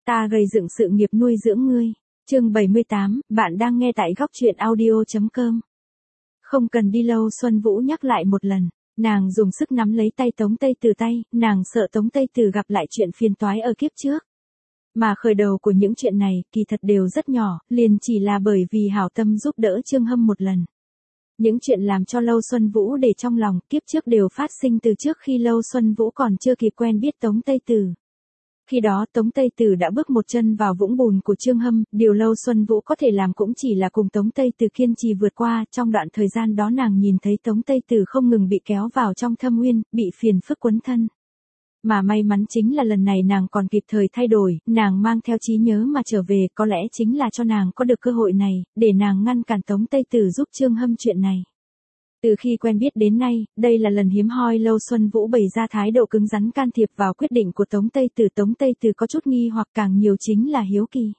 Ta gây dựng sự nghiệp nuôi dưỡng ngươi. Chương 78, bạn đang nghe tại góc truyện audio.com. Không cần đi lâu, Xuân Vũ nhắc lại một lần. Nàng dùng sức nắm lấy tay Tống Tây Từ tay, nàng sợ Tống Tây Từ gặp lại chuyện phiền toái ở kiếp trước. Mà khởi đầu của những chuyện này, kỳ thật đều rất nhỏ, liền chỉ là bởi vì hảo tâm giúp đỡ Trương Hâm một lần. Những chuyện làm cho Lâu Xuân Vũ để trong lòng, kiếp trước đều phát sinh từ trước khi Lâu Xuân Vũ còn chưa kịp quen biết Tống Tây Từ. Khi đó Tống Tây Từ đã bước một chân vào vũng bùn của Trương Hâm, điều Lâu Xuân Vũ có thể làm cũng chỉ là cùng Tống Tây Từ kiên trì vượt qua. Trong đoạn thời gian đó nàng nhìn thấy Tống Tây Từ không ngừng bị kéo vào trong thâm uyên, bị phiền phức quấn thân. Mà may mắn chính là lần này nàng còn kịp thời thay đổi, nàng mang theo trí nhớ mà trở về, có lẽ chính là cho nàng có được cơ hội này, để nàng ngăn cản Tống Tây Từ giúp Trương Hâm chuyện này. Từ khi quen biết đến nay, đây là lần hiếm hoi Lâu Xuân Vũ bày ra thái độ cứng rắn can thiệp vào quyết định của Tống Tây Từ. Tống Tây Từ có chút nghi hoặc, càng nhiều chính là hiếu kỳ.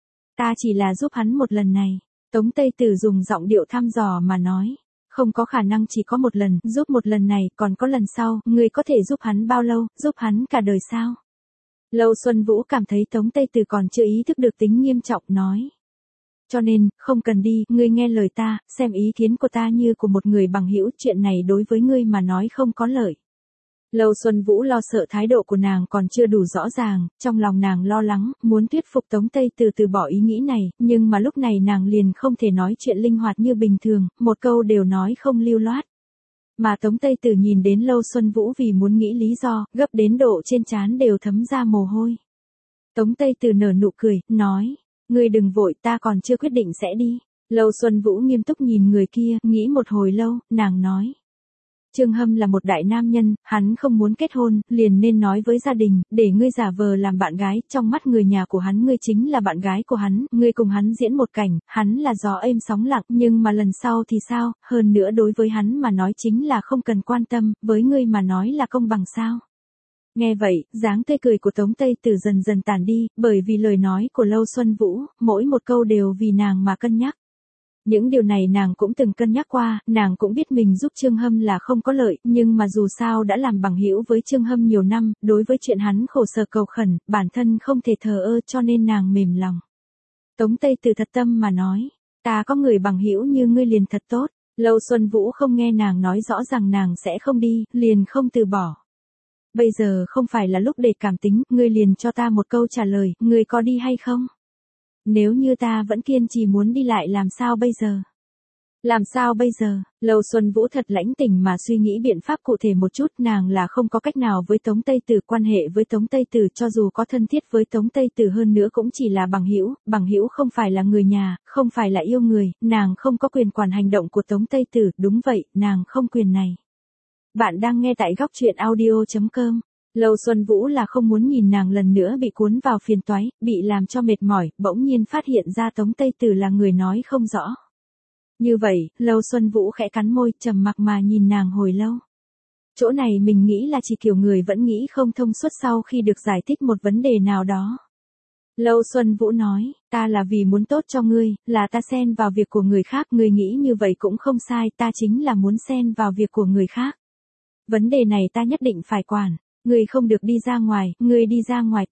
Ta chỉ là giúp hắn một lần này. Tống Tây Từ dùng giọng điệu thăm dò mà nói. Không có khả năng chỉ có một lần, giúp một lần này, còn có lần sau, ngươi có thể giúp hắn bao lâu, giúp hắn cả đời sao? Lâu Xuân Vũ cảm thấy Tống Tây Từ còn chưa ý thức được tính nghiêm trọng, nói. Cho nên, không cần đi, ngươi nghe lời ta, xem ý kiến của ta như của một người bằng hữu, chuyện này đối với ngươi mà nói không có lợi. Lâu Xuân Vũ lo sợ thái độ của nàng còn chưa đủ rõ ràng, trong lòng nàng lo lắng, muốn thuyết phục Tống Tây Từ từ bỏ ý nghĩ này, nhưng mà lúc này nàng liền không thể nói chuyện linh hoạt như bình thường, một câu đều nói không lưu loát. Mà Tống Tây Từ nhìn đến Lâu Xuân Vũ vì muốn nghĩ lý do, gấp đến độ trên trán đều thấm ra mồ hôi. Tống Tây Từ nở nụ cười, nói. Ngươi đừng vội, ta còn chưa quyết định sẽ đi. Lâu Xuân Vũ nghiêm túc nhìn người kia, nghĩ một hồi lâu, nàng nói. Trương Hâm là một đại nam nhân, hắn không muốn kết hôn, liền nên nói với gia đình, để ngươi giả vờ làm bạn gái, trong mắt người nhà của hắn ngươi chính là bạn gái của hắn, ngươi cùng hắn diễn một cảnh, hắn là gió êm sóng lặng, nhưng mà lần sau thì sao, hơn nữa đối với hắn mà nói chính là không cần quan tâm, với ngươi mà nói là công bằng sao. Nghe vậy, dáng tươi cười của Tống Tây Từ dần dần tàn đi, bởi vì lời nói của Lâu Xuân Vũ, mỗi một câu đều vì nàng mà cân nhắc. Những điều này nàng cũng từng cân nhắc qua, nàng cũng biết mình giúp Trương Hâm là không có lợi, nhưng mà dù sao đã làm bằng hữu với Trương Hâm nhiều năm, đối với chuyện hắn khổ sở cầu khẩn, bản thân không thể thờ ơ, cho nên nàng mềm lòng. Tống Tây Từ thật tâm mà nói, ta có người bằng hữu như ngươi liền thật tốt. Lâu Xuân Vũ không nghe nàng nói rõ rằng nàng sẽ không đi, liền không từ bỏ. Bây giờ không phải là lúc để cảm tính, ngươi liền cho ta một câu trả lời, ngươi có đi hay không? Nếu như ta vẫn kiên trì muốn đi lại làm sao bây giờ? Làm sao bây giờ? Lâu Xuân Vũ thật lãnh tình mà suy nghĩ biện pháp cụ thể một chút, nàng là không có cách nào với Tống Tây Từ, quan hệ với Tống Tây Từ cho dù có thân thiết với Tống Tây Từ hơn nữa cũng chỉ là bằng hữu không phải là người nhà, không phải là yêu người, nàng không có quyền quản hành động của Tống Tây Từ, đúng vậy, nàng không quyền này. Bạn đang nghe tại góc truyện audio.com. Lâu Xuân Vũ là không muốn nhìn nàng lần nữa bị cuốn vào phiền toái, bị làm cho mệt mỏi, bỗng nhiên phát hiện ra Tống Tây Từ là người nói không rõ. Như vậy, Lâu Xuân Vũ khẽ cắn môi, trầm mặc mà nhìn nàng hồi lâu. Chỗ này mình nghĩ là chỉ kiểu người vẫn nghĩ không thông suốt sau khi được giải thích một vấn đề nào đó. Lâu Xuân Vũ nói, ta là vì muốn tốt cho ngươi, là ta xen vào việc của người khác, ngươi nghĩ như vậy cũng không sai, ta chính là muốn xen vào việc của người khác. Vấn đề này ta nhất định phải quản, ngươi không được đi ra ngoài, ngươi đi ra ngoài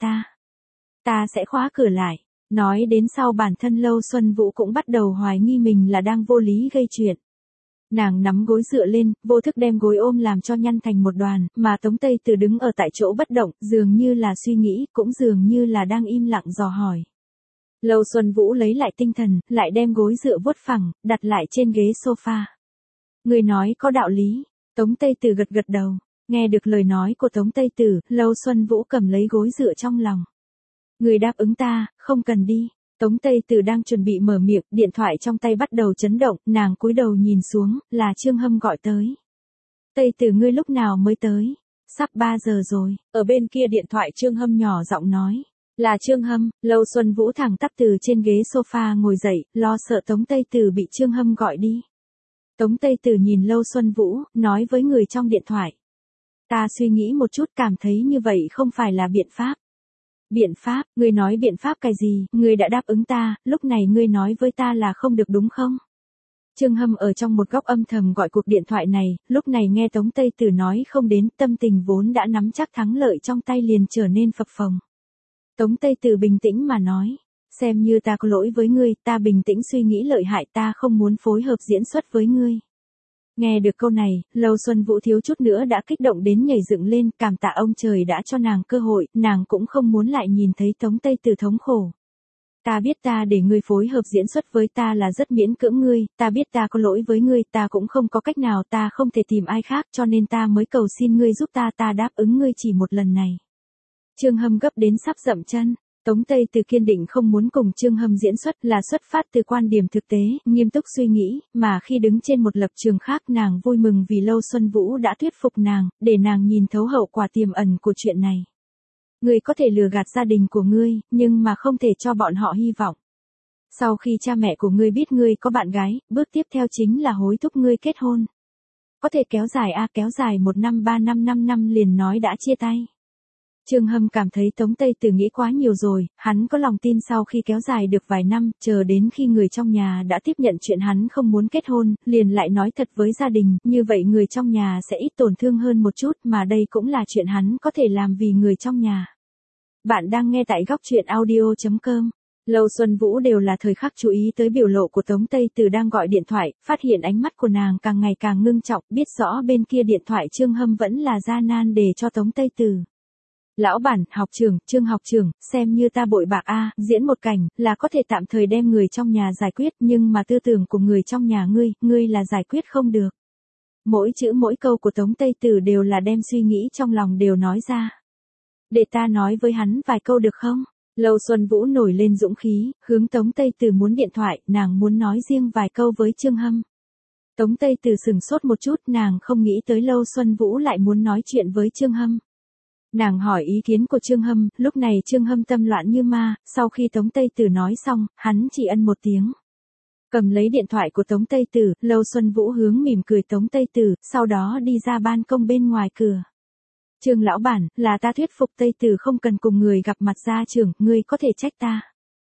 ta sẽ khóa cửa lại. Nói đến sau bản thân Lâu Xuân Vũ cũng bắt đầu hoài nghi mình là đang vô lý gây chuyện. Nàng nắm gối dựa lên, vô thức đem gối ôm làm cho nhăn thành một đoàn, mà Tống Tây Từ đứng ở tại chỗ bất động, dường như là suy nghĩ, cũng dường như là đang im lặng dò hỏi. Lâu Xuân Vũ lấy lại tinh thần, lại đem gối dựa vuốt phẳng, đặt lại trên ghế sofa. Người nói có đạo lý. Tống Tây Từ gật gật đầu. Nghe được lời nói của Tống Tây Từ, Lâu Xuân Vũ cầm lấy gối dựa trong lòng. Người đáp ứng ta, không cần đi. Tống Tây Từ đang chuẩn bị mở miệng, điện thoại trong tay bắt đầu chấn động, nàng cúi đầu nhìn xuống, là Trương Hâm gọi tới. Tây Từ ngươi lúc nào mới tới? Sắp 3 giờ rồi. Ở bên kia điện thoại Trương Hâm nhỏ giọng nói. Là Trương Hâm. Lâu Xuân Vũ thẳng tắp từ trên ghế sofa ngồi dậy, lo sợ Tống Tây Từ bị Trương Hâm gọi đi. Tống Tây Từ nhìn Lâu Xuân Vũ, nói với người trong điện thoại. Ta suy nghĩ một chút, cảm thấy như vậy không phải là biện pháp. Biện pháp, ngươi nói biện pháp cái gì, ngươi đã đáp ứng ta, lúc này ngươi nói với ta là không được đúng không? Trương Hâm ở trong một góc âm thầm gọi cuộc điện thoại này, lúc này nghe Tống Tây Từ nói không đến, tâm tình vốn đã nắm chắc thắng lợi trong tay liền trở nên phập phồng. Tống Tây Tử bình tĩnh mà nói. Xem như ta có lỗi với ngươi, ta bình tĩnh suy nghĩ lợi hại, ta không muốn phối hợp diễn xuất với ngươi. Nghe được câu này, Lâu Xuân Vũ thiếu chút nữa đã kích động đến nhảy dựng lên, cảm tạ ông trời đã cho nàng cơ hội, nàng cũng không muốn lại nhìn thấy Tống Tây Tử thống khổ. Ta biết ta để ngươi phối hợp diễn xuất với ta là rất miễn cưỡng ngươi, ta biết ta có lỗi với ngươi, ta cũng không có cách nào, ta không thể tìm ai khác, cho nên ta mới cầu xin ngươi giúp ta đáp ứng ngươi chỉ một lần này. Trương Hâm gấp đến sắp dậm chân. Tống Tây Tử kiên định không muốn cùng Trương Hâm diễn xuất là xuất phát từ quan điểm thực tế, nghiêm túc suy nghĩ, mà khi đứng trên một lập trường khác nàng vui mừng vì Lâu Xuân Vũ đã thuyết phục nàng, để nàng nhìn thấu hậu quả tiềm ẩn của chuyện này. Ngươi có thể lừa gạt gia đình của ngươi, nhưng mà không thể cho bọn họ hy vọng. Sau khi cha mẹ của ngươi biết ngươi có bạn gái, bước tiếp theo chính là hối thúc ngươi kết hôn. Có thể kéo dài 1 năm 3 năm 5 năm liền nói đã chia tay. Trương Hâm cảm thấy Tống Tây Tử nghĩ quá nhiều rồi, hắn có lòng tin sau khi kéo dài được vài năm, chờ đến khi người trong nhà đã tiếp nhận chuyện hắn không muốn kết hôn, liền lại nói thật với gia đình, như vậy người trong nhà sẽ ít tổn thương hơn một chút, mà đây cũng là chuyện hắn có thể làm vì người trong nhà. Bạn đang nghe tại góc truyện audio.com. Lâu Xuân Vũ đều là thời khắc chú ý tới biểu lộ của Tống Tây Tử đang gọi điện thoại, phát hiện ánh mắt của nàng càng ngày càng ngưng trọng, biết rõ bên kia điện thoại Trương Hâm vẫn là gian nan để cho Tống Tây Tử. Lão bản, học trưởng, Trương học trưởng, xem như ta bội bạc a, diễn một cảnh, là có thể tạm thời đem người trong nhà giải quyết, nhưng mà tư tưởng của người trong nhà ngươi là giải quyết không được. Mỗi chữ mỗi câu của Tống Tây Tử đều là đem suy nghĩ trong lòng đều nói ra. Để ta nói với hắn vài câu được không? Lâu Xuân Vũ nổi lên dũng khí, hướng Tống Tây Tử muốn điện thoại, nàng muốn nói riêng vài câu với Trương Hâm. Tống Tây Tử sừng sốt một chút, nàng không nghĩ tới Lâu Xuân Vũ lại muốn nói chuyện với Trương Hâm. Nàng hỏi ý kiến của Trương Hâm, lúc này Trương Hâm tâm loạn như ma, sau khi Tống Tây Tử nói xong, hắn chỉ ân một tiếng. Cầm lấy điện thoại của Tống Tây Tử, Lâu Xuân Vũ hướng mỉm cười Tống Tây Tử, sau đó đi ra ban công bên ngoài cửa. Trương lão bản, là ta thuyết phục Tây Tử không cần cùng người gặp mặt gia trưởng, ngươi có thể trách ta.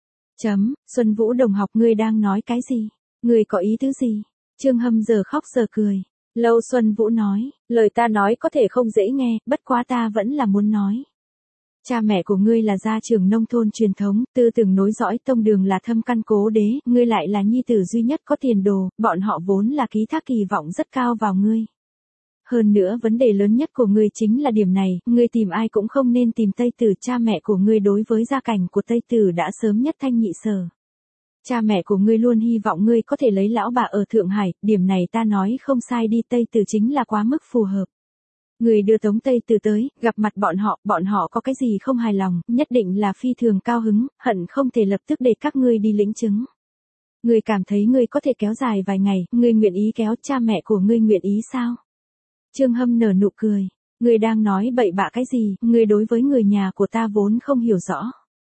Xuân Vũ đồng học, ngươi đang nói cái gì? Ngươi có ý tứ gì? Trương Hâm giờ khóc giờ cười. Lâu Xuân Vũ nói, lời ta nói có thể không dễ nghe, bất quá ta vẫn là muốn nói. Cha mẹ của ngươi là gia trưởng nông thôn truyền thống, tư tưởng nối dõi tông đường là thâm căn cố đế, ngươi lại là nhi tử duy nhất có tiền đồ, bọn họ vốn là ký thác kỳ vọng rất cao vào ngươi. Hơn nữa vấn đề lớn nhất của ngươi chính là điểm này, ngươi tìm ai cũng không nên tìm Tây Tử, cha mẹ của ngươi đối với gia cảnh của Tây Tử đã sớm nhất thanh nhị sở. Cha mẹ của ngươi luôn hy vọng ngươi có thể lấy lão bà ở Thượng Hải, điểm này ta nói không sai đi, Tây Tử chính là quá mức phù hợp. Ngươi đưa Tống Tây Tử tới, gặp mặt bọn họ có cái gì không hài lòng, nhất định là phi thường cao hứng, hận không thể lập tức để các ngươi đi lĩnh chứng. Ngươi cảm thấy ngươi có thể kéo dài vài ngày, ngươi nguyện ý kéo, cha mẹ của ngươi nguyện ý sao? Trương Hâm nở nụ cười, ngươi đang nói bậy bạ cái gì, ngươi đối với người nhà của ta vốn không hiểu rõ.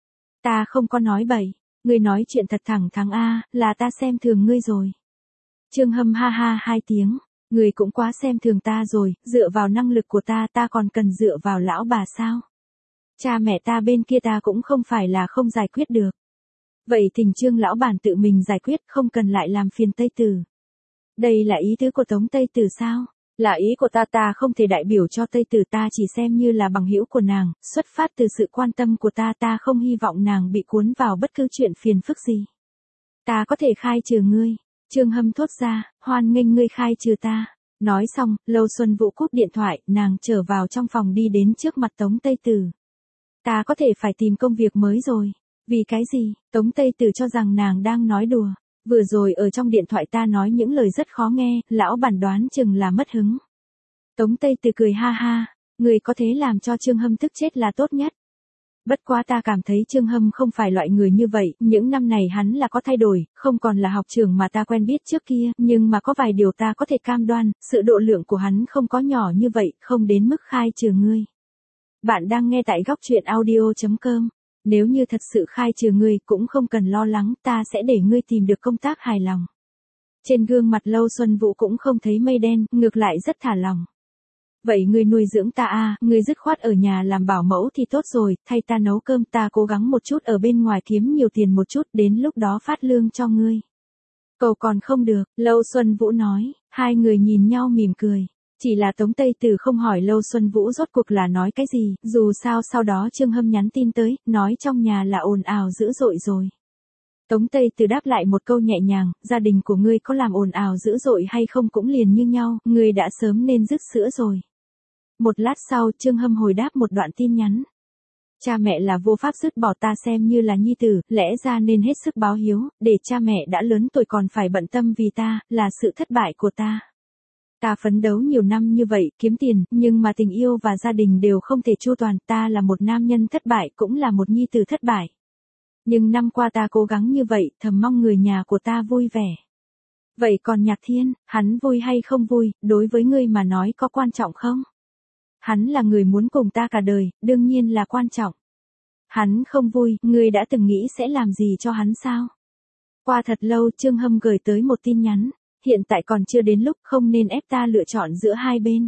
Ta không có nói bậy. Ngươi nói chuyện thật thẳng thắn a, là ta xem thường ngươi rồi. Trương Hâm ha ha 2 tiếng, ngươi cũng quá xem thường ta rồi, dựa vào năng lực của ta còn cần dựa vào lão bà sao? Cha mẹ ta bên kia ta cũng không phải là không giải quyết được. Vậy thỉnh Trương lão bản tự mình giải quyết, không cần lại làm phiền Tây Tử. Đây là ý tứ của Tống Tây Tử sao? Là ý của ta không thể đại biểu cho Tây Tử, ta chỉ xem như là bằng hữu của nàng, xuất phát từ sự quan tâm của ta không hy vọng nàng bị cuốn vào bất cứ chuyện phiền phức gì. Ta có thể khai trừ ngươi. Trương Hâm thốt ra, hoan nghênh ngươi khai trừ ta. Nói xong, Lâu Xuân Vũ cúp điện thoại, nàng trở vào trong phòng đi đến trước mặt Tống Tây Tử. Ta có thể phải tìm công việc mới rồi. Vì cái gì? Tống Tây Tử cho rằng nàng đang nói đùa. Vừa rồi ở trong điện thoại ta nói những lời rất khó nghe, lão bản đoán chừng là mất hứng. Tống Tây Tử cười ha ha, người có thế làm cho Trương Hâm tức chết là tốt nhất. Bất quá ta cảm thấy Trương Hâm không phải loại người như vậy, những năm này hắn là có thay đổi, không còn là học trưởng mà ta quen biết trước kia, nhưng mà có vài điều ta có thể cam đoan, sự độ lượng của hắn không có nhỏ như vậy, không đến mức khai trừ ngươi. Bạn đang nghe tại góc truyện audio.com. Nếu như thật sự khai trừ ngươi cũng không cần lo lắng, ta sẽ để ngươi tìm được công tác hài lòng. Trên gương mặt Lâu Xuân Vũ cũng không thấy mây đen, ngược lại rất thả lòng. Vậy ngươi nuôi dưỡng ta à, ngươi dứt khoát ở nhà làm bảo mẫu thì tốt rồi, thay ta nấu cơm, ta cố gắng một chút ở bên ngoài kiếm nhiều tiền một chút, đến lúc đó phát lương cho ngươi. Cầu còn không được, Lâu Xuân Vũ nói, hai người nhìn nhau mỉm cười. Chỉ là Tống Tây Từ không hỏi Lâu Xuân Vũ rốt cuộc là nói cái gì, dù sao sau đó Trương Hâm nhắn tin tới, nói trong nhà là ồn ào dữ dội rồi. Tống Tây Từ đáp lại một câu nhẹ nhàng, gia đình của ngươi có làm ồn ào dữ dội hay không cũng liền như nhau, ngươi đã sớm nên dứt sữa rồi. Một lát sau Trương Hâm hồi đáp một đoạn tin nhắn. Cha mẹ là vô pháp dứt bỏ ta xem như là nhi tử, lẽ ra nên hết sức báo hiếu, để cha mẹ đã lớn tuổi còn phải bận tâm vì ta, là sự thất bại của ta. Ta phấn đấu nhiều năm như vậy, kiếm tiền, nhưng mà tình yêu và gia đình đều không thể chu toàn, ta là một nam nhân thất bại, cũng là một nhi tử thất bại. Nhưng năm qua ta cố gắng như vậy, thầm mong người nhà của ta vui vẻ. Vậy còn Nhạc Thiên, hắn vui hay không vui, đối với ngươi mà nói có quan trọng không? Hắn là người muốn cùng ta cả đời, đương nhiên là quan trọng. Hắn không vui, ngươi đã từng nghĩ sẽ làm gì cho hắn sao? Qua thật lâu Trương Hâm gửi tới một tin nhắn, hiện tại còn chưa đến lúc không nên ép ta lựa chọn giữa hai bên.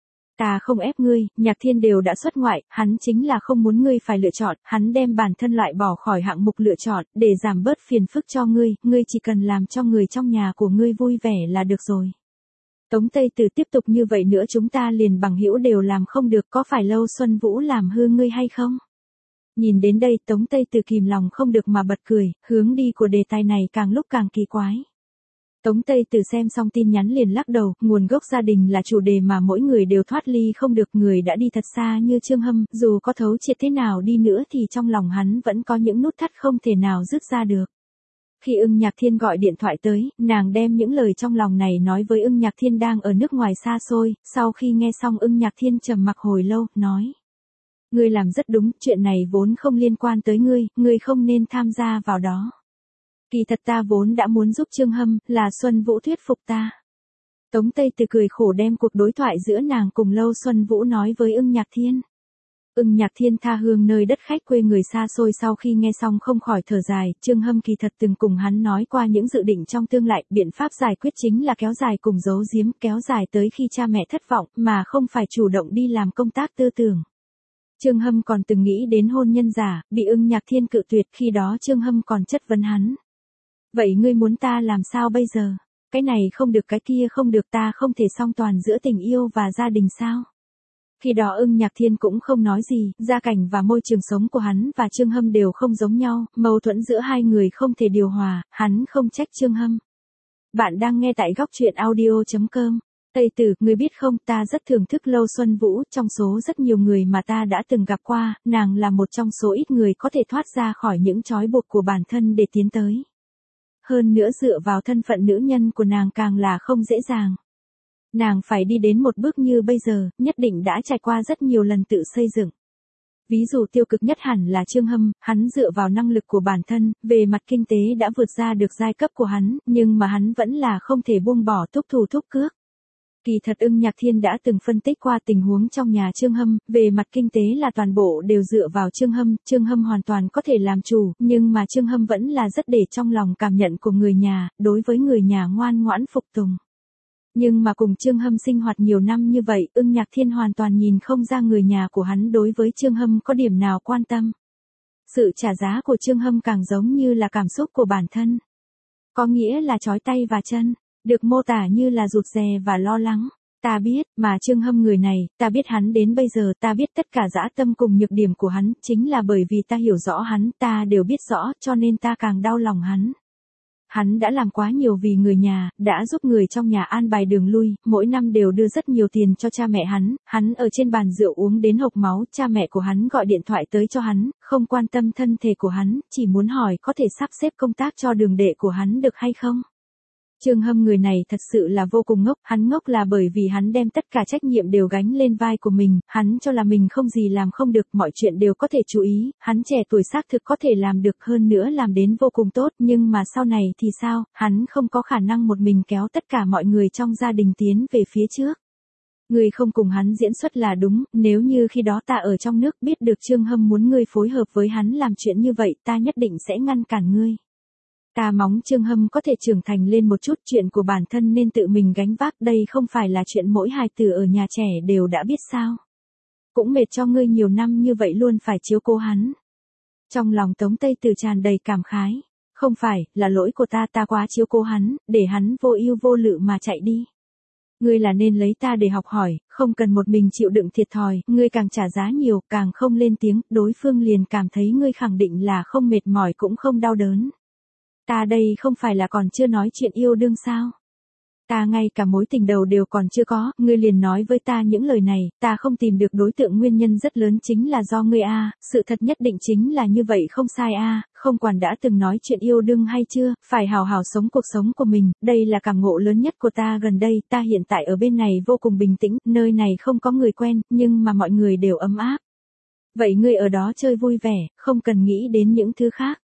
Ta không ép ngươi, Nhạc Thiên đều đã xuất ngoại, hắn chính là không muốn ngươi phải lựa chọn, hắn đem bản thân loại bỏ khỏi hạng mục lựa chọn, để giảm bớt phiền phức cho ngươi chỉ cần làm cho người trong nhà của ngươi vui vẻ là được rồi. Tống Tây Từ tiếp tục như vậy nữa chúng ta liền bằng hữu đều làm không được, có phải Lâu Xuân Vũ làm hư ngươi hay không? Nhìn đến đây Tống Tây Từ kìm lòng không được mà bật cười, hướng đi của đề tài này càng lúc càng kỳ quái. Tống Tây Từ xem xong tin nhắn liền lắc đầu, nguồn gốc gia đình là chủ đề mà mỗi người đều thoát ly không được, người đã đi thật xa như Trương Hâm, dù có thấu triệt thế nào đi nữa thì trong lòng hắn vẫn có những nút thắt không thể nào dứt ra được. Khi Ưng Nhạc Thiên gọi điện thoại tới, nàng đem những lời trong lòng này nói với Ưng Nhạc Thiên đang ở nước ngoài xa xôi, sau khi nghe xong Ưng Nhạc Thiên trầm mặc hồi lâu, nói. Ngươi làm rất đúng, chuyện này vốn không liên quan tới ngươi không nên tham gia vào đó. Kỳ thật ta vốn đã muốn giúp Trương Hâm, là Xuân Vũ thuyết phục ta. Tống Tây Từ cười khổ đem cuộc đối thoại giữa nàng cùng Lâu Xuân Vũ nói với Ưng Nhạc Thiên. Ưng Nhạc Thiên tha hương nơi đất khách quê người xa xôi sau khi nghe xong không khỏi thở dài, Trương Hâm kỳ thật từng cùng hắn nói qua những dự định trong tương lai, biện pháp giải quyết chính là kéo dài cùng giấu giếm, kéo dài tới khi cha mẹ thất vọng, mà không phải chủ động đi làm công tác tư tưởng. Trương Hâm còn từng nghĩ đến hôn nhân giả, bị Ưng Nhạc Thiên cự tuyệt, khi đó Trương Hâm còn chất vấn hắn. Vậy ngươi muốn ta làm sao bây giờ? Cái này không được cái kia không được, ta không thể song toàn giữa tình yêu và gia đình sao? Khi đó Ưng Nhạc Thiên cũng không nói gì, gia cảnh và môi trường sống của hắn và Trương Hâm đều không giống nhau, mâu thuẫn giữa hai người không thể điều hòa, hắn không trách Trương Hâm. Bạn đang nghe tại góc truyện audio.com. Tây Tử, ngươi biết không, ta rất thưởng thức Lâu Xuân Vũ, trong số rất nhiều người mà ta đã từng gặp qua, nàng là một trong số ít người có thể thoát ra khỏi những trói buộc của bản thân để tiến tới. Hơn nữa dựa vào thân phận nữ nhân của nàng càng là không dễ dàng. Nàng phải đi đến một bước như bây giờ, nhất định đã trải qua rất nhiều lần tự xây dựng. Ví dụ tiêu cực nhất hẳn là Trương Hâm, hắn dựa vào năng lực của bản thân, về mặt kinh tế đã vượt ra được giai cấp của hắn, nhưng mà hắn vẫn là không thể buông bỏ thúc thủ thúc cước. Kỳ thật Ưng Nhạc Thiên đã từng phân tích qua tình huống trong nhà Trương Hâm, về mặt kinh tế là toàn bộ đều dựa vào Trương Hâm hoàn toàn có thể làm chủ, nhưng mà Trương Hâm vẫn là rất để trong lòng cảm nhận của người nhà, đối với người nhà ngoan ngoãn phục tùng. Nhưng mà cùng Trương Hâm sinh hoạt nhiều năm như vậy, Ưng Nhạc Thiên hoàn toàn nhìn không ra người nhà của hắn đối với Trương Hâm có điểm nào quan tâm. Sự trả giá của Trương Hâm càng giống như là cảm xúc của bản thân. Có nghĩa là trói tay và chân, được mô tả như là rụt rè và lo lắng. Ta biết, mà Trương Hâm người này, ta biết hắn đến bây giờ, ta biết tất cả dã tâm cùng nhược điểm của hắn, chính là bởi vì ta hiểu rõ hắn, ta đều biết rõ, cho nên ta càng đau lòng hắn. Hắn đã làm quá nhiều vì người nhà, đã giúp người trong nhà an bài đường lui, mỗi năm đều đưa rất nhiều tiền cho cha mẹ hắn ở trên bàn rượu uống đến hộc máu, cha mẹ của hắn gọi điện thoại tới cho hắn, không quan tâm thân thể của hắn, chỉ muốn hỏi có thể sắp xếp công tác cho đường đệ của hắn được hay không. Trương Hâm người này thật sự là vô cùng ngốc, hắn ngốc là bởi vì hắn đem tất cả trách nhiệm đều gánh lên vai của mình, hắn cho là mình không gì làm không được, mọi chuyện đều có thể chú ý, hắn trẻ tuổi xác thực có thể làm được, hơn nữa làm đến vô cùng tốt, nhưng mà sau này thì sao, hắn không có khả năng một mình kéo tất cả mọi người trong gia đình tiến về phía trước. Ngươi không cùng hắn diễn xuất là đúng, nếu như khi đó ta ở trong nước biết được Trương Hâm muốn ngươi phối hợp với hắn làm chuyện như vậy, ta nhất định sẽ ngăn cản ngươi. Ta mong Trương Hâm có thể trưởng thành lên một chút, chuyện của bản thân nên tự mình gánh vác, đây không phải là chuyện mỗi hài tử ở nhà trẻ đều đã biết sao. Cũng mệt cho ngươi nhiều năm như vậy luôn phải chiếu cố hắn. Trong lòng Tống Tây Từ tràn đầy cảm khái. Không phải, là lỗi của ta, ta quá chiếu cố hắn, để hắn vô ưu vô lự mà chạy đi. Ngươi là nên lấy ta để học hỏi, không cần một mình chịu đựng thiệt thòi, ngươi càng trả giá nhiều, càng không lên tiếng, đối phương liền cảm thấy ngươi khẳng định là không mệt mỏi cũng không đau đớn. Ta đây không phải là còn chưa nói chuyện yêu đương sao? Ta ngay cả mối tình đầu đều còn chưa có, ngươi liền nói với ta những lời này, ta không tìm được đối tượng nguyên nhân rất lớn chính là do ngươi a, sự thật nhất định chính là như vậy không sai a, không quản đã từng nói chuyện yêu đương hay chưa, phải hào hào sống cuộc sống của mình, đây là cảm ngộ lớn nhất của ta gần đây, ta hiện tại ở bên này vô cùng bình tĩnh, nơi này không có người quen, nhưng mà mọi người đều ấm áp. Vậy ngươi ở đó chơi vui vẻ, không cần nghĩ đến những thứ khác.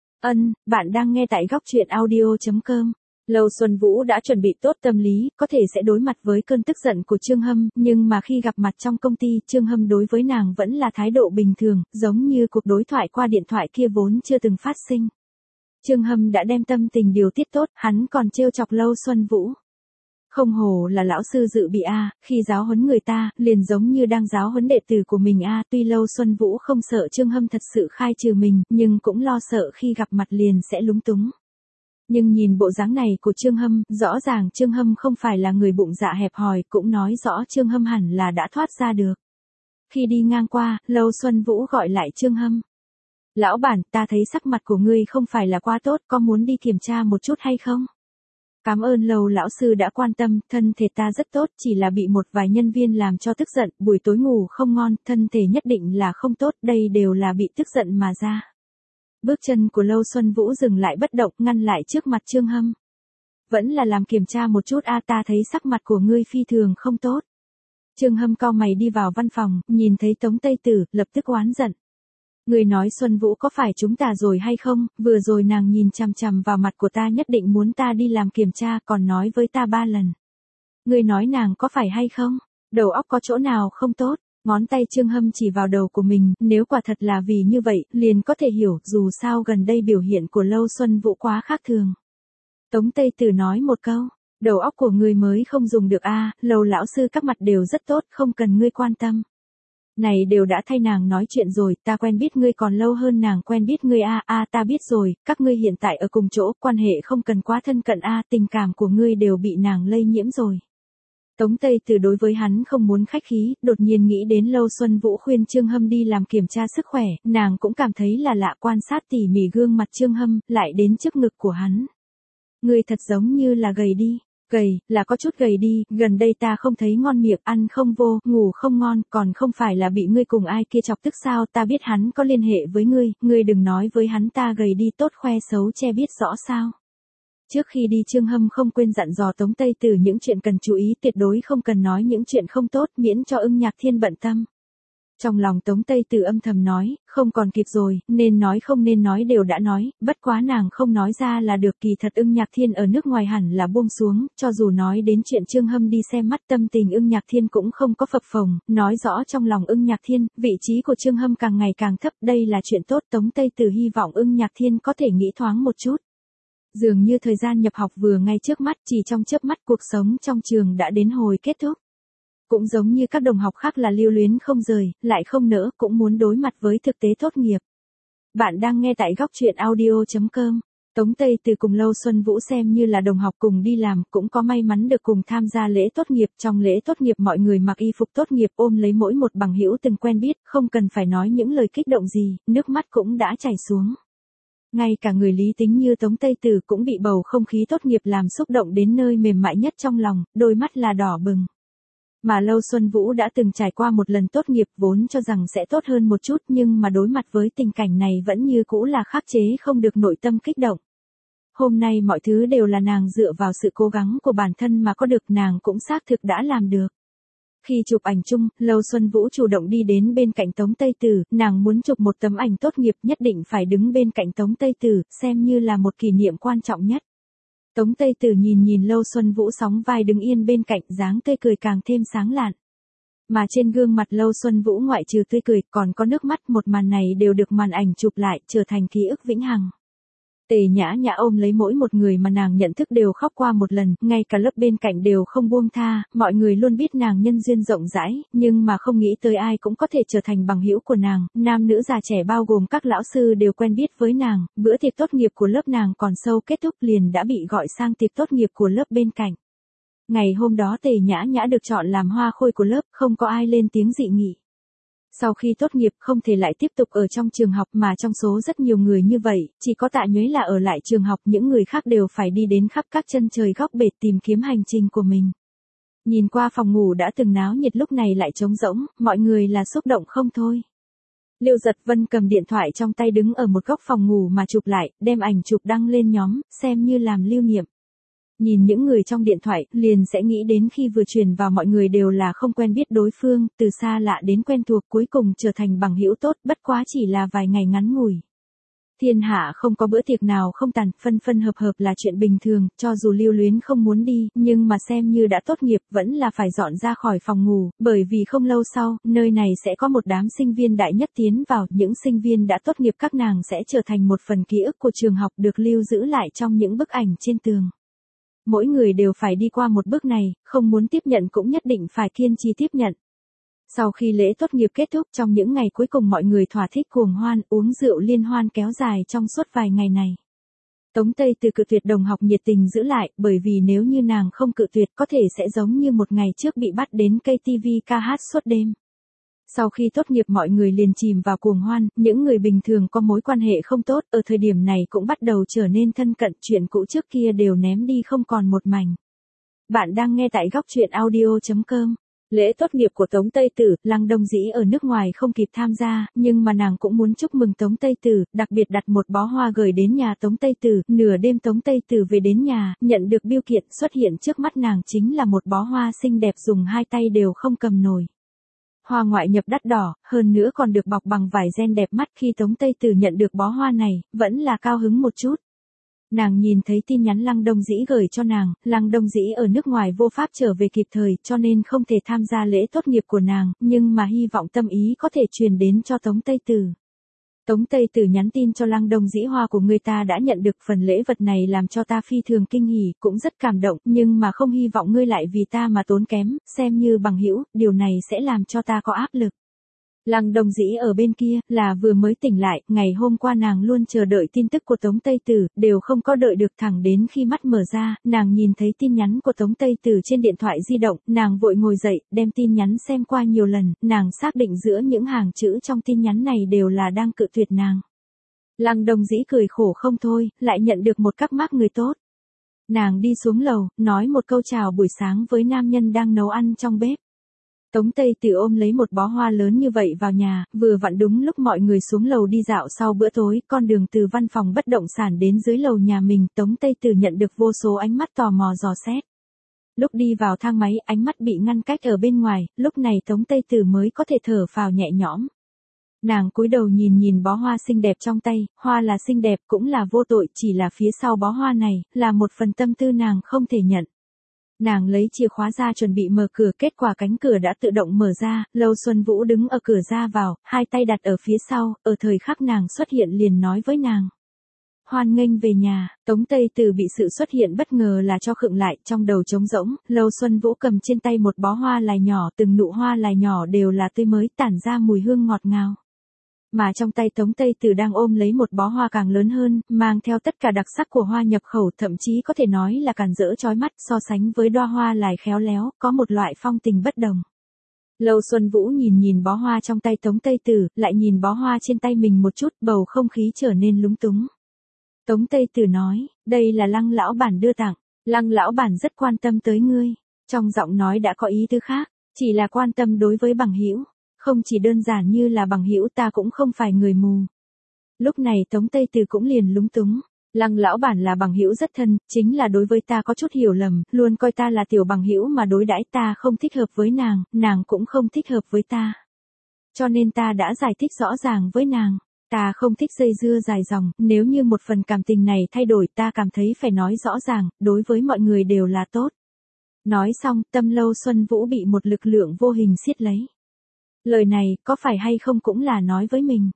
Bạn đang nghe tại góc truyện audio.com. Lâu Xuân Vũ đã chuẩn bị tốt tâm lý, có thể sẽ đối mặt với cơn tức giận của Trương Hâm, nhưng mà khi gặp mặt trong công ty, Trương Hâm đối với nàng vẫn là thái độ bình thường, giống như cuộc đối thoại qua điện thoại kia vốn chưa từng phát sinh. Trương Hâm đã đem tâm tình điều tiết tốt, hắn còn trêu chọc Lâu Xuân Vũ. Không hổ là lão sư dự bị khi giáo huấn người ta, liền giống như đang giáo huấn đệ tử của mình tuy Lâu Xuân Vũ không sợ Trương Hâm thật sự khai trừ mình, nhưng cũng lo sợ khi gặp mặt liền sẽ lúng túng. Nhưng nhìn bộ dáng này của Trương Hâm, rõ ràng Trương Hâm không phải là người bụng dạ hẹp hòi, cũng nói rõ Trương Hâm hẳn là đã thoát ra được. Khi đi ngang qua, Lâu Xuân Vũ gọi lại Trương Hâm. Lão bản, ta thấy sắc mặt của ngươi không phải là quá tốt, có muốn đi kiểm tra một chút hay không? Cảm ơn Lâu lão sư đã quan tâm, thân thể ta rất tốt, chỉ là bị một vài nhân viên làm cho tức giận, buổi tối ngủ không ngon, thân thể nhất định là không tốt, đây đều là bị tức giận mà ra. Bước chân của Lâu Xuân Vũ dừng lại bất động, ngăn lại trước mặt Trương Hâm. Vẫn là làm kiểm tra một chút ta thấy sắc mặt của ngươi phi thường không tốt. Trương Hâm cau mày đi vào văn phòng, nhìn thấy Tống Tây Tử, lập tức oán giận. Ngươi nói Xuân Vũ có phải chúng ta rồi hay không, vừa rồi nàng nhìn chằm chằm vào mặt của ta nhất định muốn ta đi làm kiểm tra, còn nói với ta 3 lần. Ngươi nói nàng có phải hay không? Đầu óc có chỗ nào không tốt? Ngón tay Trương Hâm chỉ vào đầu của mình, nếu quả thật là vì như vậy, liền có thể hiểu, dù sao gần đây biểu hiện của Lâu Xuân Vũ quá khác thường. Tống Tây Tử nói một câu, đầu óc của ngươi mới không dùng được Lâu lão sư các mặt đều rất tốt, không cần ngươi quan tâm. Này đều đã thay nàng nói chuyện rồi, ta quen biết ngươi còn lâu hơn nàng quen biết ngươi ta biết rồi, các ngươi hiện tại ở cùng chỗ, quan hệ không cần quá thân cận tình cảm của ngươi đều bị nàng lây nhiễm rồi. Tống Tây Tử đối với hắn không muốn khách khí, đột nhiên nghĩ đến Lâu Xuân Vũ khuyên Trương Hâm đi làm kiểm tra sức khỏe, nàng cũng cảm thấy là lạ, quan sát tỉ mỉ gương mặt Trương Hâm, lại đến trước ngực của hắn. Ngươi thật giống như là gầy đi. Gầy, là có chút gầy đi, gần đây ta không thấy ngon miệng, ăn không vô, ngủ không ngon, còn không phải là bị ngươi cùng ai kia chọc tức sao, ta biết hắn có liên hệ với ngươi đừng nói với hắn ta gầy đi tốt khoe xấu che biết rõ sao. Trước khi đi Trương Hâm không quên dặn dò Tống Tây Tử những chuyện cần chú ý, tuyệt đối không cần nói những chuyện không tốt, miễn cho Ưng Nhạc Thiên bận tâm. Trong lòng Tống Tây Tử âm thầm nói, không còn kịp rồi, nên nói không nên nói đều đã nói, bất quá nàng không nói ra là được, kỳ thật Ưng Nhạc Thiên ở nước ngoài hẳn là buông xuống, cho dù nói đến chuyện Trương Hâm đi xem mắt tâm tình Ưng Nhạc Thiên cũng không có phập phồng, nói rõ trong lòng Ưng Nhạc Thiên, vị trí của Trương Hâm càng ngày càng thấp, đây là chuyện tốt, Tống Tây Tử hy vọng Ưng Nhạc Thiên có thể nghĩ thoáng một chút. Dường như thời gian nhập học vừa ngay trước mắt, chỉ trong chớp mắt cuộc sống trong trường đã đến hồi kết thúc. Cũng giống như các đồng học khác là lưu luyến không rời, lại không nỡ, cũng muốn đối mặt với thực tế tốt nghiệp. Bạn đang nghe tại góc truyện audio.com. Tống Tây Từ cùng Lâu Xuân Vũ xem như là đồng học cùng đi làm, cũng có may mắn được cùng tham gia lễ tốt nghiệp. Trong lễ tốt nghiệp mọi người mặc y phục tốt nghiệp ôm lấy mỗi một bằng hữu từng quen biết, không cần phải nói những lời kích động gì, nước mắt cũng đã chảy xuống. Ngay cả người lý tính như Tống Tây Tử cũng bị bầu không khí tốt nghiệp làm xúc động đến nơi mềm mại nhất trong lòng, đôi mắt là đỏ bừng. Mà Lâu Xuân Vũ đã từng trải qua một lần tốt nghiệp vốn cho rằng sẽ tốt hơn một chút, nhưng mà đối mặt với tình cảnh này vẫn như cũ là khắc chế không được nội tâm kích động. Hôm nay mọi thứ đều là nàng dựa vào sự cố gắng của bản thân mà có được, nàng cũng xác thực đã làm được. Khi chụp ảnh chung, Lâu Xuân Vũ chủ động đi đến bên cạnh Tống Tây Tử, nàng muốn chụp một tấm ảnh tốt nghiệp nhất định phải đứng bên cạnh Tống Tây Tử, xem như là một kỷ niệm quan trọng nhất. Tống Tây Tử nhìn Lâu Xuân Vũ sóng vai đứng yên bên cạnh, dáng tươi cười càng thêm sáng lạn. Mà trên gương mặt Lâu Xuân Vũ ngoại trừ tươi cười còn có nước mắt, một màn này đều được màn ảnh chụp lại, trở thành ký ức vĩnh hằng. Tề Nhã Nhã ôm lấy mỗi một người mà nàng nhận thức đều khóc qua một lần, ngay cả lớp bên cạnh đều không buông tha, mọi người luôn biết nàng nhân duyên rộng rãi, nhưng mà không nghĩ tới ai cũng có thể trở thành bằng hữu của nàng, nam nữ già trẻ bao gồm các lão sư đều quen biết với nàng, bữa tiệc tốt nghiệp của lớp nàng còn sâu kết thúc liền đã bị gọi sang tiệc tốt nghiệp của lớp bên cạnh. Ngày hôm đó Tề Nhã Nhã được chọn làm hoa khôi của lớp, không có ai lên tiếng dị nghị. Sau khi tốt nghiệp không thể lại tiếp tục ở trong trường học mà trong số rất nhiều người như vậy, chỉ có Tạ Nhuế là ở lại trường học, những người khác đều phải đi đến khắp các chân trời góc bể tìm kiếm hành trình của mình. Nhìn qua phòng ngủ đã từng náo nhiệt lúc này lại trống rỗng, mọi người là xúc động không thôi. Liêu Giật Vân cầm điện thoại trong tay đứng ở một góc phòng ngủ mà chụp lại, đem ảnh chụp đăng lên nhóm, xem như làm lưu niệm. Nhìn những người trong điện thoại, liền sẽ nghĩ đến khi vừa truyền vào mọi người đều là không quen biết đối phương, từ xa lạ đến quen thuộc cuối cùng trở thành bằng hữu tốt, bất quá chỉ là vài ngày ngắn ngủi. Thiên hạ không có bữa tiệc nào không tàn, phân phân hợp hợp là chuyện bình thường, cho dù lưu luyến không muốn đi, nhưng mà xem như đã tốt nghiệp vẫn là phải dọn ra khỏi phòng ngủ, bởi vì không lâu sau, nơi này sẽ có một đám sinh viên đại nhất tiến vào, những sinh viên đã tốt nghiệp các nàng sẽ trở thành một phần ký ức của trường học được lưu giữ lại trong những bức ảnh trên tường. Mỗi người đều phải đi qua một bước này, không muốn tiếp nhận cũng nhất định phải kiên trì tiếp nhận. Sau khi lễ tốt nghiệp kết thúc trong những ngày cuối cùng mọi người thỏa thích cuồng hoan, uống rượu liên hoan kéo dài trong suốt vài ngày này. Tống Tây Từ cự tuyệt đồng học nhiệt tình giữ lại, bởi vì nếu như nàng không cự tuyệt có thể sẽ giống như một ngày trước bị bắt đến cây TV ca hát suốt đêm. Sau khi tốt nghiệp mọi người liền chìm vào cuồng hoan, những người bình thường có mối quan hệ không tốt, ở thời điểm này cũng bắt đầu trở nên thân cận, chuyện cũ trước kia đều ném đi không còn một mảnh. Bạn đang nghe tại góc truyện audio.com. Lễ tốt nghiệp của Tống Tây Tử, Lăng Đông Dĩ ở nước ngoài không kịp tham gia, nhưng mà nàng cũng muốn chúc mừng Tống Tây Tử, đặc biệt đặt một bó hoa gửi đến nhà Tống Tây Tử, nửa đêm Tống Tây Tử về đến nhà, nhận được bưu kiện, xuất hiện trước mắt nàng chính là một bó hoa xinh đẹp dùng hai tay đều không cầm nổi. Hoa ngoại nhập đắt đỏ, hơn nữa còn được bọc bằng vải ren đẹp mắt, khi Tống Tây Tử nhận được bó hoa này, vẫn là cao hứng một chút. Nàng nhìn thấy tin nhắn Lăng Đông Dĩ gửi cho nàng, Lăng Đông Dĩ ở nước ngoài vô pháp trở về kịp thời cho nên không thể tham gia lễ tốt nghiệp của nàng, nhưng mà hy vọng tâm ý có thể truyền đến cho Tống Tây Tử. Tống Tây Tử nhắn tin cho Lăng Đông Dĩ, hoa của người ta đã nhận được, phần lễ vật này làm cho ta phi thường kinh hỉ, cũng rất cảm động, nhưng mà không hy vọng ngươi lại vì ta mà tốn kém, xem như bằng hữu, điều này sẽ làm cho ta có áp lực. Lăng Đông Dĩ ở bên kia, là vừa mới tỉnh lại, ngày hôm qua nàng luôn chờ đợi tin tức của Tống Tây Tử, đều không có đợi được, thẳng đến khi mắt mở ra, nàng nhìn thấy tin nhắn của Tống Tây Tử trên điện thoại di động, nàng vội ngồi dậy, đem tin nhắn xem qua nhiều lần, nàng xác định giữa những hàng chữ trong tin nhắn này đều là đang cự tuyệt nàng. Lăng Đông Dĩ cười khổ không thôi, lại nhận được một cắp mác người tốt. Nàng đi xuống lầu, nói một câu chào buổi sáng với nam nhân đang nấu ăn trong bếp. Tống Tây Tử ôm lấy một bó hoa lớn như vậy vào nhà, vừa vặn đúng lúc mọi người xuống lầu đi dạo sau bữa tối, con đường từ văn phòng bất động sản đến dưới lầu nhà mình, Tống Tây Tử nhận được vô số ánh mắt tò mò dò xét. Lúc đi vào thang máy, ánh mắt bị ngăn cách ở bên ngoài, lúc này Tống Tây Tử mới có thể thở phào nhẹ nhõm. Nàng cúi đầu nhìn nhìn bó hoa xinh đẹp trong tay, hoa là xinh đẹp cũng là vô tội, chỉ là phía sau bó hoa này, là một phần tâm tư nàng không thể nhận. Nàng lấy chìa khóa ra chuẩn bị mở cửa, kết quả cánh cửa đã tự động mở ra, Lâu Xuân Vũ đứng ở cửa ra vào, hai tay đặt ở phía sau, ở thời khắc nàng xuất hiện liền nói với nàng. Hoan nghênh về nhà. Tống Tây Tử bị sự xuất hiện bất ngờ là cho khựng lại, trong đầu trống rỗng, Lâu Xuân Vũ cầm trên tay một bó hoa lài nhỏ, từng nụ hoa lài nhỏ đều là tươi mới, tản ra mùi hương ngọt ngào. Mà trong tay Tống Tây Tử đang ôm lấy một bó hoa càng lớn hơn, mang theo tất cả đặc sắc của hoa nhập khẩu, thậm chí có thể nói là càn rỡ chói mắt, so sánh với đóa hoa lài khéo léo, có một loại phong tình bất đồng. Lâu Xuân Vũ nhìn nhìn bó hoa trong tay Tống Tây Tử, lại nhìn bó hoa trên tay mình một chút, bầu không khí trở nên lúng túng. Tống Tây Tử nói, đây là Lăng lão bản đưa tặng, Lăng lão bản rất quan tâm tới ngươi. Trong giọng nói đã có ý tứ khác, chỉ là quan tâm đối với bằng hữu. Không chỉ đơn giản như là bằng hữu, ta cũng không phải người mù. Lúc này Tống Tây Tử cũng liền lúng túng. Lăng lão bản là bằng hữu rất thân, chính là đối với ta có chút hiểu lầm, luôn coi ta là tiểu bằng hữu mà đối đãi ta không thích hợp với nàng, nàng cũng không thích hợp với ta. Cho nên ta đã giải thích rõ ràng với nàng. Ta không thích dây dưa dài dòng, nếu như một phần cảm tình này thay đổi ta cảm thấy phải nói rõ ràng, đối với mọi người đều là tốt. Nói xong, tâm Lâu Xuân Vũ bị một lực lượng vô hình siết lấy. Lời này, có phải hay không cũng là nói với mình.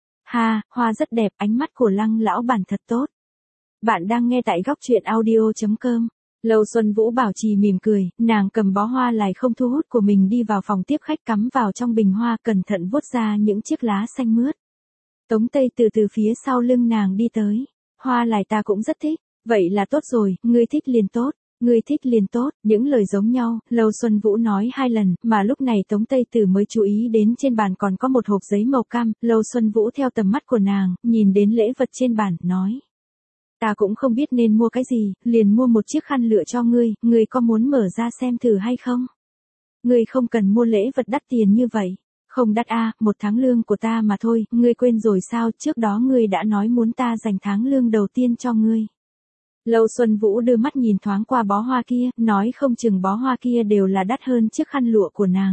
Ha, hoa rất đẹp, ánh mắt của Lăng lão bản thật tốt. Bạn đang nghe tại góc truyện audio.com. Lâu Xuân Vũ bảo trì mỉm cười, nàng cầm bó hoa lài không thu hút của mình đi vào phòng tiếp khách, cắm vào trong bình hoa, cẩn thận vuốt ra những chiếc lá xanh mướt. Tống Tây từ phía sau lưng nàng đi tới. Hoa lài ta cũng rất thích. Vậy là tốt rồi, ngươi thích liền tốt. Ngươi thích liền tốt, những lời giống nhau, Lâu Xuân Vũ nói 2 lần, mà lúc này Tống Tây Tử mới chú ý đến trên bàn còn có một hộp giấy màu cam, Lâu Xuân Vũ theo tầm mắt của nàng, nhìn đến lễ vật trên bàn, nói. Ta cũng không biết nên mua cái gì, liền mua một chiếc khăn lụa cho ngươi, ngươi có muốn mở ra xem thử hay không? Ngươi không cần mua lễ vật đắt tiền như vậy. Không đắt a, 1 tháng lương của ta mà thôi, ngươi quên rồi sao, trước đó ngươi đã nói muốn ta dành tháng lương đầu tiên cho ngươi. Lâu Xuân Vũ đưa mắt nhìn thoáng qua bó hoa kia, nói không chừng bó hoa kia đều là đắt hơn chiếc khăn lụa của nàng.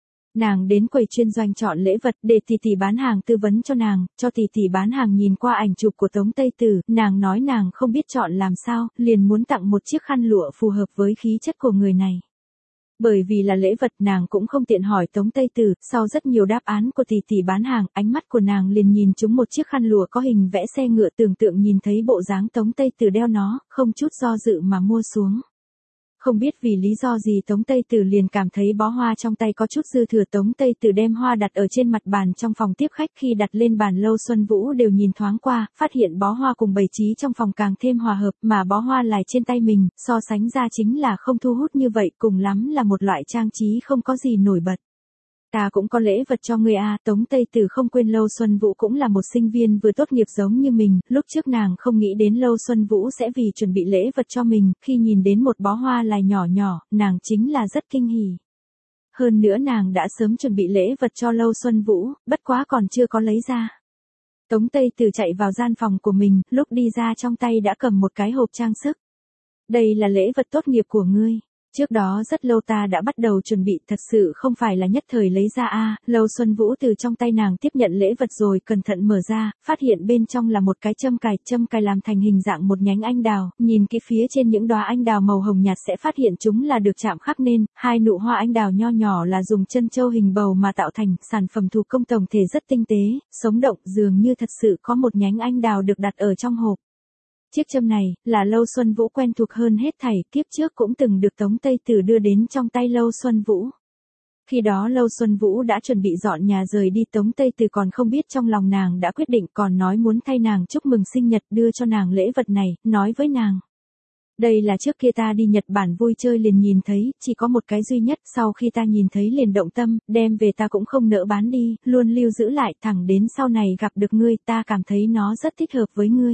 Nàng đến quầy chuyên doanh chọn lễ vật để tỷ tỷ bán hàng tư vấn cho nàng, cho tỷ tỷ bán hàng nhìn qua ảnh chụp của Tống Tây Tử, nàng nói nàng không biết chọn làm sao, liền muốn tặng một chiếc khăn lụa phù hợp với khí chất của người này. Bởi vì là lễ vật nàng cũng không tiện hỏi Tống Tây Tử, sau rất nhiều đáp án của tỷ tỷ bán hàng, ánh mắt của nàng liền nhìn trúng một chiếc khăn lụa có hình vẽ xe ngựa, tưởng tượng nhìn thấy bộ dáng Tống Tây Tử đeo nó, không chút do dự mà mua xuống. Không biết vì lý do gì Tống Tây Tử liền cảm thấy bó hoa trong tay có chút dư thừa, Tống Tây Tử đem hoa đặt ở trên mặt bàn trong phòng tiếp khách, khi đặt lên bàn Lâu Xuân Vũ đều nhìn thoáng qua, phát hiện bó hoa cùng bày trí trong phòng càng thêm hòa hợp, mà bó hoa lại trên tay mình, so sánh ra chính là không thu hút như vậy, cùng lắm là một loại trang trí không có gì nổi bật. Ta cũng có lễ vật cho ngươi a, Tống Tây Tử không quên Lâu Xuân Vũ cũng là một sinh viên vừa tốt nghiệp giống như mình, lúc trước nàng không nghĩ đến Lâu Xuân Vũ sẽ vì chuẩn bị lễ vật cho mình, khi nhìn đến một bó hoa lại nhỏ nhỏ, nàng chính là rất kinh hỉ. Hơn nữa nàng đã sớm chuẩn bị lễ vật cho Lâu Xuân Vũ, bất quá còn chưa có lấy ra. Tống Tây Tử chạy vào gian phòng của mình, lúc đi ra trong tay đã cầm một cái hộp trang sức. Đây là lễ vật tốt nghiệp của ngươi. Trước đó rất lâu ta đã bắt đầu chuẩn bị, thật sự không phải là nhất thời lấy ra a. Lâu Xuân Vũ từ trong tay nàng tiếp nhận lễ vật rồi cẩn thận mở ra, phát hiện bên trong là một cái châm cài làm thành hình dạng một nhánh anh đào, nhìn kỹ phía trên những đóa anh đào màu hồng nhạt sẽ phát hiện chúng là được chạm khắc nên, 2 nụ hoa anh đào nho nhỏ là dùng chân châu hình bầu mà tạo thành, sản phẩm thủ công tổng thể rất tinh tế, sống động, dường như thật sự có một nhánh anh đào được đặt ở trong hộp. Chiếc châm này, là Lâu Xuân Vũ quen thuộc hơn hết thảy, kiếp trước cũng từng được Tống Tây Tử đưa đến trong tay Lâu Xuân Vũ. Khi đó Lâu Xuân Vũ đã chuẩn bị dọn nhà rời đi, Tống Tây Tử còn không biết trong lòng nàng đã quyết định, còn nói muốn thay nàng chúc mừng sinh nhật, đưa cho nàng lễ vật này, nói với nàng. Đây là trước kia ta đi Nhật Bản vui chơi liền nhìn thấy, chỉ có một cái duy nhất, sau khi ta nhìn thấy liền động tâm, đem về ta cũng không nỡ bán đi, luôn lưu giữ lại, thẳng đến sau này gặp được ngươi, ta cảm thấy nó rất thích hợp với ngươi.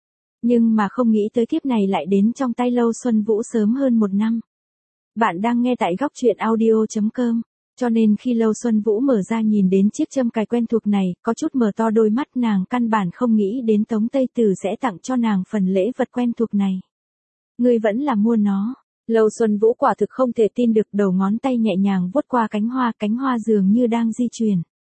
Nhưng mà không nghĩ tới kiếp này lại đến trong tay Lâu Xuân Vũ sớm hơn 1 năm. Bạn đang nghe tại góc truyện audio.com. Cho nên khi Lâu Xuân Vũ mở ra nhìn đến chiếc châm cài quen thuộc này, có chút mở to đôi mắt, nàng căn bản không nghĩ đến Tống Tây Tử sẽ tặng cho nàng phần lễ vật quen thuộc này. Ngươi vẫn là mua nó. Lâu Xuân Vũ quả thực không thể tin được, đầu ngón tay nhẹ nhàng vuốt qua cánh hoa dường như đang di chuyển.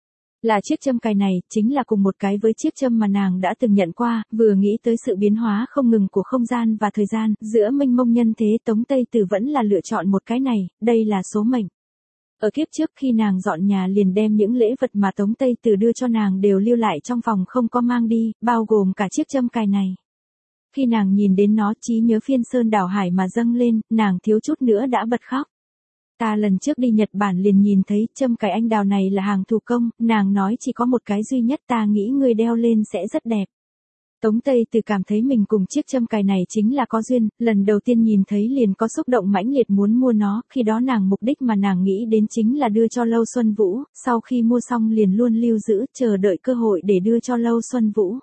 Là chiếc châm cài này, chính là cùng một cái với chiếc châm mà nàng đã từng nhận qua, vừa nghĩ tới sự biến hóa không ngừng của không gian và thời gian, giữa mênh mông nhân thế, Tống Tây Tử vẫn là lựa chọn một cái này, đây là số mệnh. Ở kiếp trước khi nàng dọn nhà liền đem những lễ vật mà Tống Tây Tử đưa cho nàng đều lưu lại trong phòng không có mang đi, bao gồm cả chiếc châm cài này. Khi nàng nhìn đến nó, trí nhớ phiên sơn đảo hải mà dâng lên, nàng thiếu chút nữa đã bật khóc. Ta lần trước đi Nhật Bản liền nhìn thấy, châm cài anh đào này là hàng thủ công, nàng nói chỉ có một cái duy nhất, ta nghĩ ngươi đeo lên sẽ rất đẹp. Tống Tây Tử cảm thấy mình cùng chiếc châm cài này chính là có duyên, lần đầu tiên nhìn thấy liền có xúc động mãnh liệt muốn mua nó, khi đó nàng mục đích mà nàng nghĩ đến chính là đưa cho Lâu Xuân Vũ, sau khi mua xong liền luôn lưu giữ, chờ đợi cơ hội để đưa cho Lâu Xuân Vũ.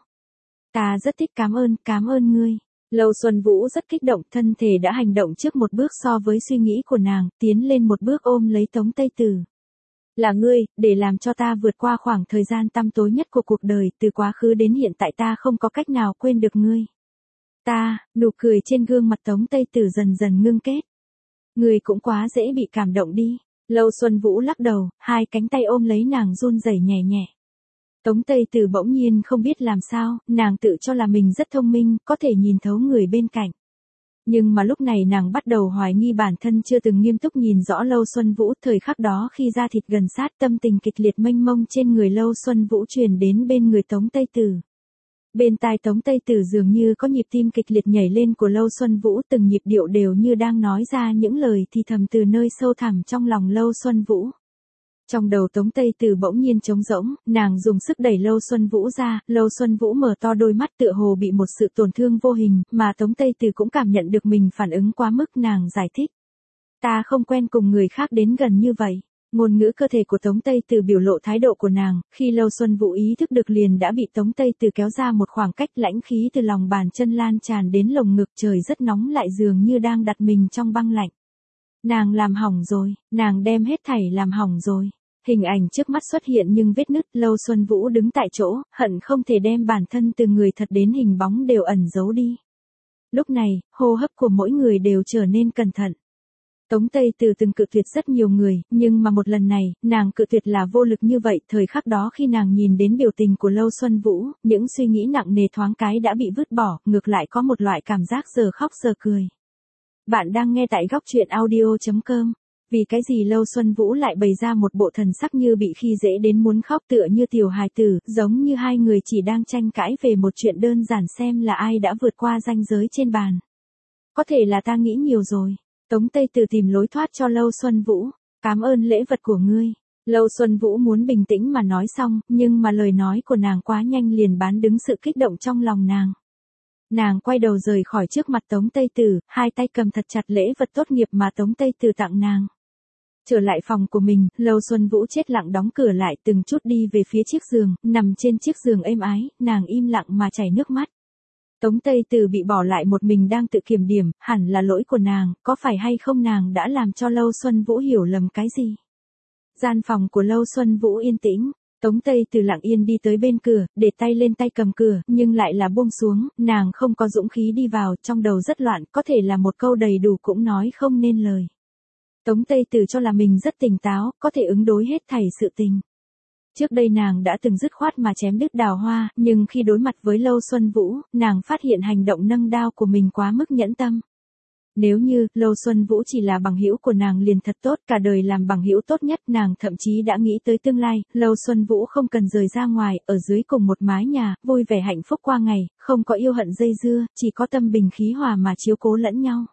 Ta rất thích, cảm ơn ngươi. Lâu Xuân Vũ rất kích động, thân thể đã hành động trước một bước so với suy nghĩ của nàng, tiến lên một bước ôm lấy Tống Tây Tử. Là ngươi, để làm cho ta vượt qua khoảng thời gian tăm tối nhất của cuộc đời, từ quá khứ đến hiện tại ta không có cách nào quên được ngươi. Nụ cười trên gương mặt Tống Tây Tử dần dần ngưng kết. Ngươi cũng quá dễ bị cảm động đi. Lâu Xuân Vũ lắc đầu, 2 cánh tay ôm lấy nàng run rẩy nhẹ nhẹ. Tống Tây Tử bỗng nhiên không biết làm sao, nàng tự cho là mình rất thông minh, có thể nhìn thấu người bên cạnh. Nhưng mà lúc này nàng bắt đầu hoài nghi bản thân chưa từng nghiêm túc nhìn rõ Lâu Xuân Vũ, thời khắc đó khi da thịt gần sát, tâm tình kịch liệt mênh mông trên người Lâu Xuân Vũ truyền đến bên người Tống Tây Tử. Bên tai Tống Tây Tử dường như có nhịp tim kịch liệt nhảy lên của Lâu Xuân Vũ, từng nhịp điệu đều như đang nói ra những lời thì thầm từ nơi sâu thẳm trong lòng Lâu Xuân Vũ. Trong đầu Tống Tây Từ bỗng nhiên trống rỗng, nàng dùng sức đẩy Lâu Xuân Vũ ra, Lâu Xuân Vũ mở to đôi mắt tựa hồ bị một sự tổn thương vô hình, mà Tống Tây Từ cũng cảm nhận được mình phản ứng quá mức, nàng giải thích. Ta không quen cùng người khác đến gần như vậy. Ngôn ngữ cơ thể của Tống Tây Từ biểu lộ thái độ của nàng, khi Lâu Xuân Vũ ý thức được liền đã bị Tống Tây Từ kéo ra một khoảng cách, lãnh khí từ lòng bàn chân lan tràn đến lồng ngực, trời rất nóng lại dường như đang đặt mình trong băng lạnh. Nàng làm hỏng rồi, nàng đem hết thảy làm hỏng rồi. Hình ảnh trước mắt xuất hiện nhưng vết nứt, Lâu Xuân Vũ đứng tại chỗ, hận không thể đem bản thân từ người thật đến hình bóng đều ẩn giấu đi. Lúc này, hô hấp của mỗi người đều trở nên cẩn thận. Tống Tây Từ từng cự tuyệt rất nhiều người, nhưng mà một lần này, nàng cự tuyệt là vô lực như vậy. Thời khắc đó khi nàng nhìn đến biểu tình của Lâu Xuân Vũ, những suy nghĩ nặng nề thoáng cái đã bị vứt bỏ, ngược lại có một loại cảm giác giờ khóc giờ cười. Bạn đang nghe tại góc truyện audio.com. Vì cái gì Lâu Xuân Vũ lại bày ra một bộ thần sắc như bị khi dễ đến muốn khóc, tựa như tiểu hài tử, giống như hai người chỉ đang tranh cãi về một chuyện đơn giản xem là ai đã vượt qua ranh giới trên bàn. Có thể là ta nghĩ nhiều rồi. Tống Tây Từ tìm lối thoát cho Lâu Xuân Vũ. Cảm ơn lễ vật của ngươi. Lâu Xuân Vũ muốn bình tĩnh mà nói xong, nhưng mà lời nói của nàng quá nhanh liền bán đứng sự kích động trong lòng nàng. Nàng quay đầu rời khỏi trước mặt Tống Tây Từ, hai tay cầm thật chặt lễ vật tốt nghiệp mà Tống Tây Từ tặng nàng. Trở lại phòng của mình, Lâu Xuân Vũ chết lặng đóng cửa lại, từng chút đi về phía chiếc giường, nằm trên chiếc giường êm ái, nàng im lặng mà chảy nước mắt. Tống Tây Từ bị bỏ lại một mình đang tự kiểm điểm, hẳn là lỗi của nàng, có phải hay không nàng đã làm cho Lâu Xuân Vũ hiểu lầm cái gì? Gian phòng của Lâu Xuân Vũ yên tĩnh, Tống Tây Từ lặng yên đi tới bên cửa, để tay lên tay cầm cửa, nhưng lại là buông xuống, nàng không có dũng khí đi vào, trong đầu rất loạn, có thể là một câu đầy đủ cũng nói không nên lời. Tống Tây Từ cho là mình rất tỉnh táo, có thể ứng đối hết thảy sự tình. Trước đây nàng đã từng dứt khoát mà chém đứt đào hoa, nhưng khi đối mặt với Lâu Xuân Vũ, nàng phát hiện hành động nâng đao của mình quá mức nhẫn tâm. Nếu như Lâu Xuân Vũ chỉ là bằng hữu của nàng liền thật tốt, cả đời làm bằng hữu tốt nhất, nàng thậm chí đã nghĩ tới tương lai, Lâu Xuân Vũ không cần rời ra ngoài, ở dưới cùng một mái nhà, vui vẻ hạnh phúc qua ngày, không có yêu hận dây dưa, chỉ có tâm bình khí hòa mà chiếu cố lẫn nhau.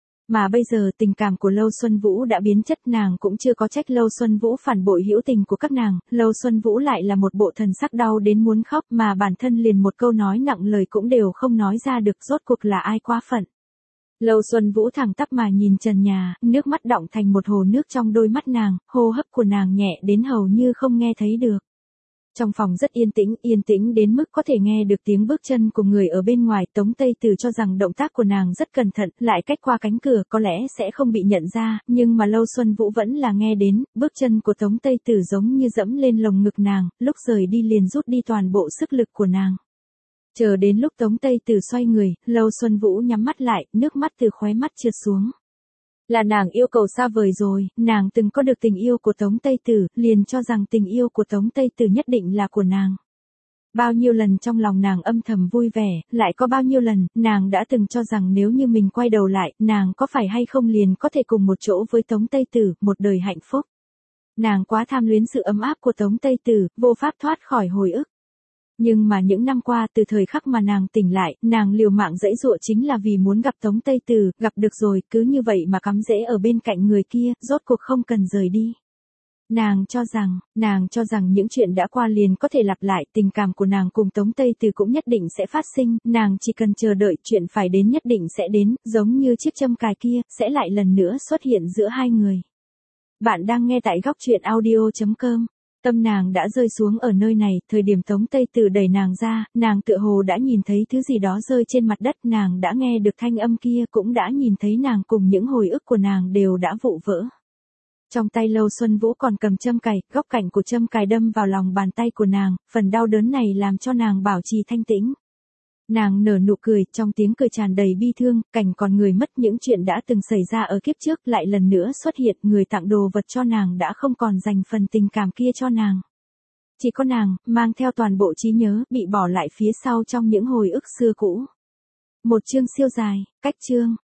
Mà bây giờ tình cảm của Lâu Xuân Vũ đã biến chất, nàng cũng chưa có trách Lâu Xuân Vũ phản bội hữu tình của các nàng, Lâu Xuân Vũ lại là một bộ thần sắc đau đến muốn khóc mà bản thân liền một câu nói nặng lời cũng đều không nói ra được, rốt cuộc là ai quá phận. Lâu Xuân Vũ thẳng tắp mà nhìn trần nhà, nước mắt đọng thành một hồ nước trong đôi mắt nàng, hô hấp của nàng nhẹ đến hầu như không nghe thấy được. Trong phòng rất yên tĩnh đến mức có thể nghe được tiếng bước chân của người ở bên ngoài. Tống Tây Từ cho rằng động tác của nàng rất cẩn thận, lại cách qua cánh cửa có lẽ sẽ không bị nhận ra, nhưng mà Lâu Xuân Vũ vẫn là nghe đến, bước chân của Tống Tây Từ giống như dẫm lên lồng ngực nàng, lúc rời đi liền rút đi toàn bộ sức lực của nàng. Chờ đến lúc Tống Tây Từ xoay người, Lâu Xuân Vũ nhắm mắt lại, nước mắt từ khóe mắt trượt xuống. Là nàng yêu cầu xa vời rồi, nàng từng có được tình yêu của Tống Tây Từ, liền cho rằng tình yêu của Tống Tây Từ nhất định là của nàng. Bao nhiêu lần trong lòng nàng âm thầm vui vẻ, lại có bao nhiêu lần, nàng đã từng cho rằng nếu như mình quay đầu lại, nàng có phải hay không liền có thể cùng một chỗ với Tống Tây Từ, một đời hạnh phúc. Nàng quá tham luyến sự ấm áp của Tống Tây Từ, vô pháp thoát khỏi hồi ức. Nhưng mà những năm qua từ thời khắc mà nàng tỉnh lại, nàng liều mạng giãy giụa chính là vì muốn gặp Tống Tây Từ, gặp được rồi, cứ như vậy mà cắm rễ ở bên cạnh người kia, rốt cuộc không cần rời đi. Nàng cho rằng những chuyện đã qua liền có thể lặp lại, tình cảm của nàng cùng Tống Tây Từ cũng nhất định sẽ phát sinh, nàng chỉ cần chờ đợi chuyện phải đến nhất định sẽ đến, giống như chiếc châm cài kia, sẽ lại lần nữa xuất hiện giữa hai người. Bạn đang nghe tại góc truyện audio.com. Tâm nàng đã rơi xuống ở nơi này, thời điểm Tống Tây Từ đẩy nàng ra, nàng tựa hồ đã nhìn thấy thứ gì đó rơi trên mặt đất, nàng đã nghe được thanh âm kia, cũng đã nhìn thấy nàng cùng những hồi ức của nàng đều đã vụn vỡ. Trong tay Lâu Xuân Vũ còn cầm châm cài, góc cạnh của châm cài đâm vào lòng bàn tay của nàng, phần đau đớn này làm cho nàng bảo trì thanh tĩnh. Nàng nở nụ cười, trong tiếng cười tràn đầy bi thương, cảnh còn người mất, những chuyện đã từng xảy ra ở kiếp trước lại lần nữa xuất hiện, người tặng đồ vật cho nàng đã không còn dành phần tình cảm kia cho nàng. Chỉ có nàng, mang theo toàn bộ trí nhớ, bị bỏ lại phía sau trong những hồi ức xưa cũ. Một chương siêu dài, cách chương.